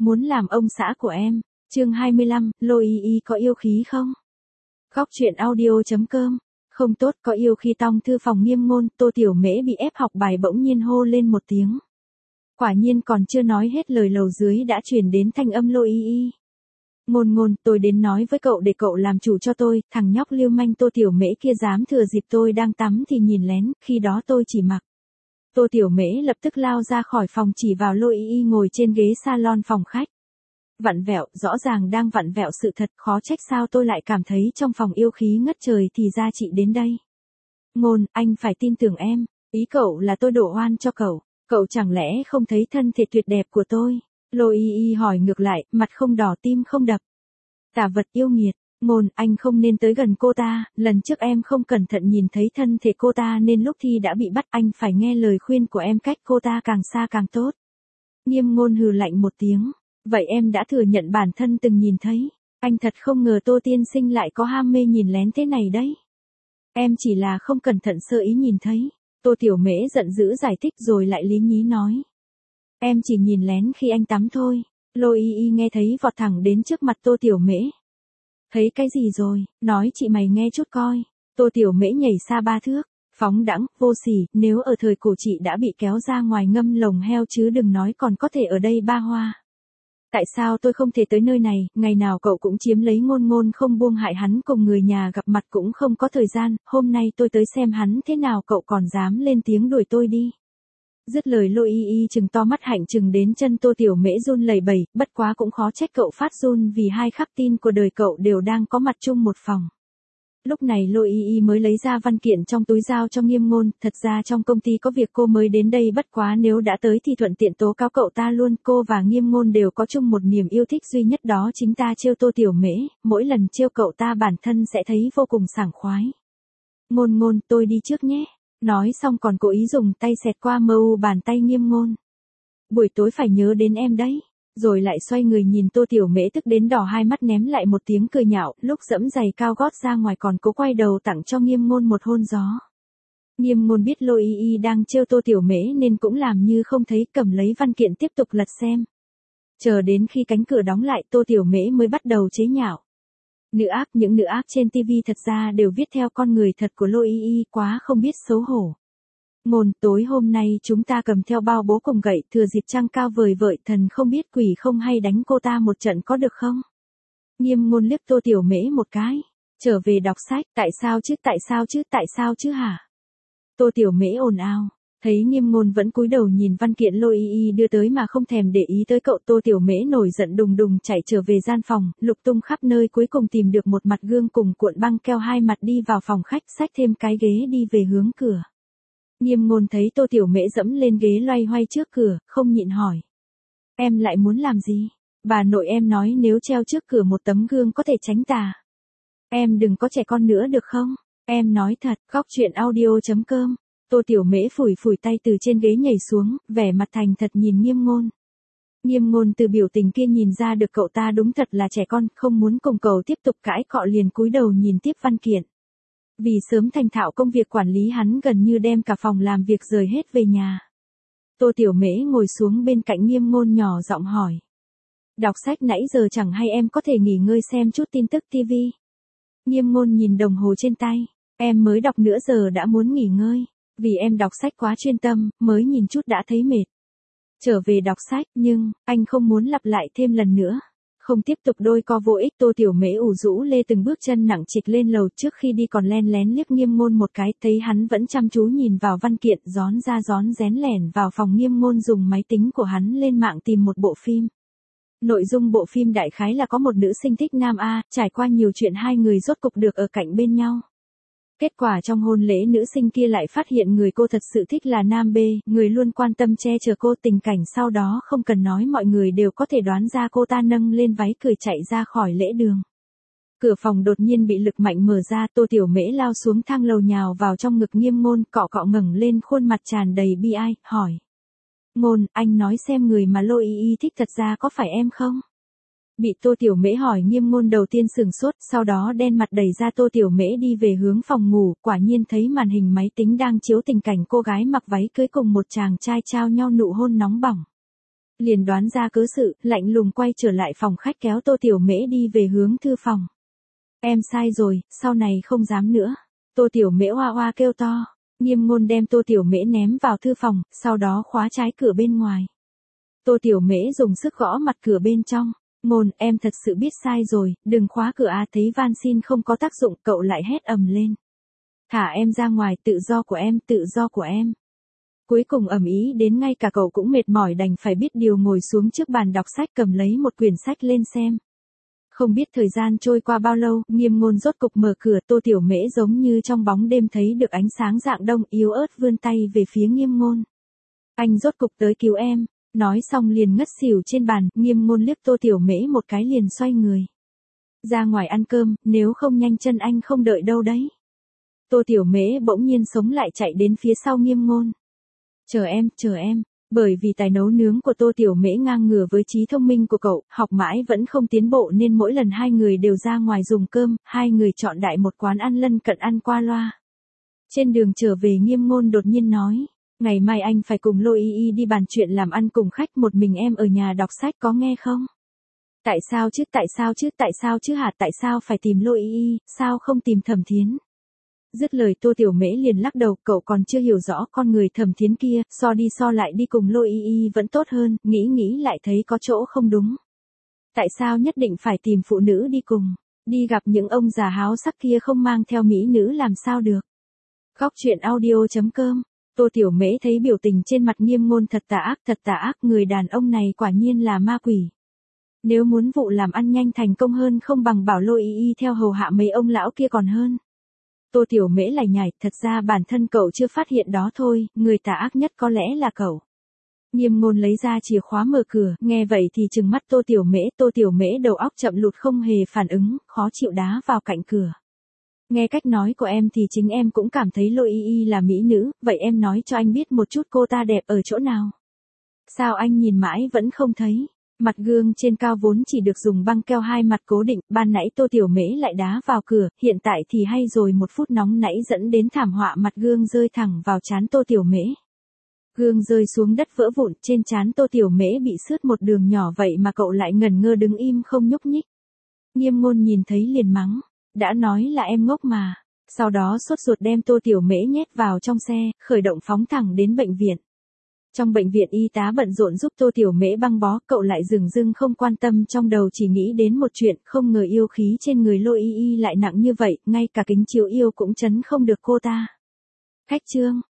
muốn làm ông xã của em. Chương 25, Lô Y Y có yêu khí không? Góc truyện audio.com. Không tốt, có yêu khi tong thư phòng Nghiêm Ngôn, Tô Tiểu Mễ bị ép học bài bỗng nhiên hô lên một tiếng. Quả nhiên còn chưa nói hết lời lầu dưới đã chuyển đến thanh âm Lô Y Y. Ngôn Ngôn, tôi đến nói với cậu để cậu làm chủ cho tôi, thằng nhóc lưu manh Tô Tiểu Mễ kia dám thừa dịp tôi đang tắm thì nhìn lén, khi đó tôi chỉ mặc. Tô Tiểu Mễ lập tức lao ra khỏi phòng chỉ vào Lô Y Y ngồi trên ghế salon phòng khách. Vặn vẹo, rõ ràng đang vặn vẹo sự thật, khó trách sao tôi lại cảm thấy trong phòng yêu khí ngất trời thì ra chị đến đây. Ngôn, anh phải tin tưởng em, ý cậu là tôi đổ oan cho cậu chẳng lẽ không thấy thân thể tuyệt đẹp của tôi? Lô Y Y hỏi ngược lại, mặt không đỏ tim không đập. Tà vật yêu nghiệt, Ngôn, anh không nên tới gần cô ta, lần trước em không cẩn thận nhìn thấy thân thể cô ta nên lúc thi đã bị bắt, anh phải nghe lời khuyên của em, cách cô ta càng xa càng tốt. Nghiêm Ngôn hừ lạnh một tiếng. Vậy em đã thừa nhận bản thân từng nhìn thấy, anh thật không ngờ Tô tiên sinh lại có ham mê nhìn lén thế này đấy. Em chỉ là không cẩn thận sơ ý nhìn thấy. Tô Tiểu Mễ giận dữ giải thích rồi lại lý nhí nói. Em chỉ nhìn lén khi anh tắm thôi. Lô Y Y nghe thấy vọt thẳng đến trước mặt Tô Tiểu Mễ. Thấy cái gì rồi, nói chị mày nghe chút coi. Tô Tiểu Mễ nhảy xa 3 thước, phóng đãng, vô sỉ, nếu ở thời cổ chị đã bị kéo ra ngoài ngâm lồng heo chứ đừng nói còn có thể ở đây ba hoa. Tại sao tôi không thể tới nơi này, ngày nào cậu cũng chiếm lấy Ngôn Ngôn không buông hại hắn, cùng người nhà gặp mặt cũng không có thời gian, hôm nay tôi tới xem hắn thế nào cậu còn dám lên tiếng đuổi tôi đi. Dứt lời Lô Y Y chừng to mắt hạnh chừng đến chân Tô Tiểu Mễ run lẩy bẩy, bất quá cũng khó trách cậu phát run vì hai khắc tin của đời cậu đều đang có mặt chung một phòng. Lúc này Lô Y Y mới lấy ra văn kiện trong túi giao cho Nghiêm Ngôn, thật ra trong công ty có việc cô mới đến đây, bất quá nếu đã tới thì thuận tiện tố cáo cậu ta luôn. Cô và Nghiêm Ngôn đều có chung một niềm yêu thích duy nhất, đó chính ta trêu Tô Tiểu Mễ, mỗi lần trêu cậu ta bản thân sẽ thấy vô cùng sảng khoái. Ngôn Ngôn, tôi đi trước nhé. Nói xong còn cố ý dùng tay xẹt qua mờ u bàn tay Nghiêm Ngôn. Buổi tối phải nhớ đến em đấy. Rồi lại xoay người nhìn Tô Tiểu Mễ tức đến đỏ hai mắt, ném lại một tiếng cười nhạo, lúc dẫm giày cao gót ra ngoài còn cố quay đầu tặng cho Nghiêm Ngôn một hôn gió. Nghiêm Ngôn biết Lô Y Y đang trêu Tô Tiểu Mễ nên cũng làm như không thấy, cầm lấy văn kiện tiếp tục lật xem. Chờ đến khi cánh cửa đóng lại Tô Tiểu Mễ mới bắt đầu chế nhạo. Nữ ác, những nữ ác trên TV thật ra đều viết theo con người thật của Lô Y Y, quá không biết xấu hổ. Ngôn, tối hôm nay chúng ta cầm theo bao bố cùng gậy, thừa dịp trăng cao vời vợi, thần không biết quỷ không hay đánh cô ta một trận có được không? Nghiêm Ngôn liếc Tô Tiểu Mễ một cái. Trở về đọc sách, tại sao chứ hả? Tô Tiểu Mễ ồn ào. Thấy Nghiêm Ngôn vẫn cúi đầu nhìn văn kiện Lô Y Y đưa tới mà không thèm để ý tới cậu, Tô Tiểu Mễ nổi giận đùng đùng chạy trở về gian phòng, lục tung khắp nơi cuối cùng tìm được một mặt gương cùng cuộn băng keo hai mặt, đi vào phòng khách, xách thêm cái ghế đi về hướng cửa. Nghiêm Ngôn thấy Tô Tiểu Mễ dẫm lên ghế loay hoay trước cửa, không nhịn hỏi. Em lại muốn làm gì? Bà nội em nói nếu treo trước cửa một tấm gương có thể tránh tà. Em đừng có trẻ con nữa được không? Em nói thật. Góc truyện audio.com. Tô Tiểu Mễ phủi phủi tay từ trên ghế nhảy xuống, vẻ mặt thành thật nhìn Nghiêm Ngôn. Nghiêm Ngôn từ biểu tình kia nhìn ra được cậu ta đúng thật là trẻ con, không muốn cùng cậu tiếp tục cãi cọ liền cúi đầu nhìn tiếp văn kiện. Vì sớm thành thạo công việc quản lý, hắn gần như đem cả phòng làm việc rời hết về nhà. Tô Tiểu Mễ ngồi xuống bên cạnh Nghiêm Ngôn nhỏ giọng hỏi. Đọc sách nãy giờ chẳng hay, em có thể nghỉ ngơi xem chút tin tức TV. Nghiêm Ngôn nhìn đồng hồ trên tay. Em mới đọc nửa giờ đã muốn nghỉ ngơi. Vì em đọc sách quá chuyên tâm, mới nhìn chút đã thấy mệt. Trở về đọc sách, nhưng, anh không muốn lặp lại thêm lần nữa. Không tiếp tục đôi co vô ích. Tô Tiểu Mễ ủ rũ lê từng bước chân nặng trịch lên lầu, trước khi đi còn len lén liếc Nghiêm Ngôn một cái, thấy hắn vẫn chăm chú nhìn vào văn kiện, rón ra rón rén lẻn vào phòng Nghiêm Ngôn, dùng máy tính của hắn lên mạng tìm một bộ phim. Nội dung bộ phim đại khái là có một nữ sinh thích nam A, trải qua nhiều chuyện hai người rốt cục được ở cạnh bên nhau. Kết quả trong hôn lễ nữ sinh kia lại phát hiện người cô thật sự thích là nam B, người luôn quan tâm che chở cô, tình cảnh sau đó không cần nói mọi người đều có thể đoán ra, cô ta nâng lên váy cười chạy ra khỏi lễ đường. Cửa phòng đột nhiên bị lực mạnh mở ra, Tô Tiểu Mễ lao xuống thang lầu nhào vào trong ngực Nghiêm Ngôn, cọ cọ ngẩng lên khuôn mặt tràn đầy bi ai, hỏi. Ngôn, anh nói xem người mà Lô Y Y thích thật ra có phải em không? Bị Tô Tiểu Mễ hỏi, Nghiêm Ngôn đầu tiên sửng sốt, sau đó đen mặt đẩy ra Tô Tiểu Mễ đi về hướng phòng ngủ, quả nhiên thấy màn hình máy tính đang chiếu tình cảnh cô gái mặc váy cưới cùng một chàng trai trao nhau nụ hôn nóng bỏng. Liền đoán ra cớ sự, lạnh lùng quay trở lại phòng khách kéo Tô Tiểu Mễ đi về hướng thư phòng. Em sai rồi, sau này không dám nữa. Tô Tiểu Mễ oa oa kêu to. Nghiêm Ngôn đem Tô Tiểu Mễ ném vào thư phòng, sau đó khóa trái cửa bên ngoài. Tô Tiểu Mễ dùng sức gõ mặt cửa bên trong. Ngôn, em thật sự biết sai rồi, đừng khóa cửa à. Thấy van xin không có tác dụng, cậu lại hét ầm lên. Thả em ra ngoài, tự do của em, tự do của em. Cuối cùng ầm ĩ đến ngay cả cậu cũng mệt mỏi đành phải biết điều ngồi xuống trước bàn đọc sách cầm lấy một quyển sách lên xem. Không biết thời gian trôi qua bao lâu, Nghiêm Ngôn rốt cục mở cửa. Tô Tiểu Mễ giống như trong bóng đêm thấy được ánh sáng rạng đông, yếu ớt vươn tay về phía Nghiêm Ngôn. Anh rốt cục tới cứu em. Nói xong liền ngất xỉu trên bàn. Nghiêm Ngôn liếc Tô Tiểu Mễ một cái liền xoay người. Ra ngoài ăn cơm, nếu không nhanh chân anh không đợi đâu đấy. Tô Tiểu Mễ bỗng nhiên sống lại chạy đến phía sau Nghiêm Ngôn. Chờ em. Bởi vì tài nấu nướng của Tô Tiểu Mễ ngang ngửa với trí thông minh của cậu, học mãi vẫn không tiến bộ nên mỗi lần hai người đều ra ngoài dùng cơm, hai người chọn đại một quán ăn lân cận ăn qua loa. Trên đường trở về Nghiêm Ngôn đột nhiên nói, ngày mai anh phải cùng Lô Y Y đi bàn chuyện làm ăn cùng khách, một mình em ở nhà đọc sách có nghe không? Tại sao chứ hả? Tại sao phải tìm Lô Y Y, sao không tìm Thẩm Thiến? Dứt lời Tô Tiểu Mễ liền lắc đầu, cậu còn chưa hiểu rõ con người Thẩm Thiến kia, so đi so lại đi cùng Lô Y Y vẫn tốt hơn, nghĩ lại thấy có chỗ không đúng. Tại sao nhất định phải tìm phụ nữ đi cùng, đi gặp những ông già háo sắc kia không mang theo mỹ nữ làm sao được. Góc truyện audio.com. Tô Tiểu Mễ thấy biểu tình trên mặt Nghiêm Ngôn thật tà ác, người đàn ông này quả nhiên là ma quỷ. Nếu muốn vụ làm ăn nhanh thành công hơn không bằng bảo Lô Y Y theo hầu hạ mấy ông lão kia còn hơn. Tô Tiểu Mễ lải nhải, thật ra bản thân cậu chưa phát hiện đó thôi, người tà ác nhất có lẽ là cậu. Nghiêm Ngôn lấy ra chìa khóa mở cửa, nghe vậy thì trừng mắt Tô Tiểu Mễ đầu óc chậm lụt không hề phản ứng, khó chịu đá vào cạnh cửa. Nghe cách nói của em thì chính em cũng cảm thấy Lô Y Y là mỹ nữ, vậy em nói cho anh biết một chút cô ta đẹp ở chỗ nào. Sao anh nhìn mãi vẫn không thấy? Mặt gương trên cao vốn chỉ được dùng băng keo hai mặt cố định, ban nãy Tô Tiểu Mễ lại đá vào cửa, hiện tại thì hay rồi, một phút nóng nãy dẫn đến thảm họa mặt gương rơi thẳng vào trán Tô Tiểu Mễ. Gương rơi xuống đất vỡ vụn, trên trán Tô Tiểu Mễ bị sướt một đường nhỏ vậy mà cậu lại ngẩn ngơ đứng im không nhúc nhích. Nghiêm Ngôn nhìn thấy liền mắng, đã nói là em ngốc mà. Sau đó sốt ruột đem Tô Tiểu Mễ nhét vào trong xe, khởi động phóng thẳng đến bệnh viện. Trong bệnh viện y tá bận rộn giúp Tô Tiểu Mễ băng bó, cậu lại dửng dưng không quan tâm, trong đầu chỉ nghĩ đến một chuyện, không ngờ yêu khí trên người Lô Y Y lại nặng như vậy, ngay cả kính chiếu yêu cũng chấn không được cô ta. Khách trương,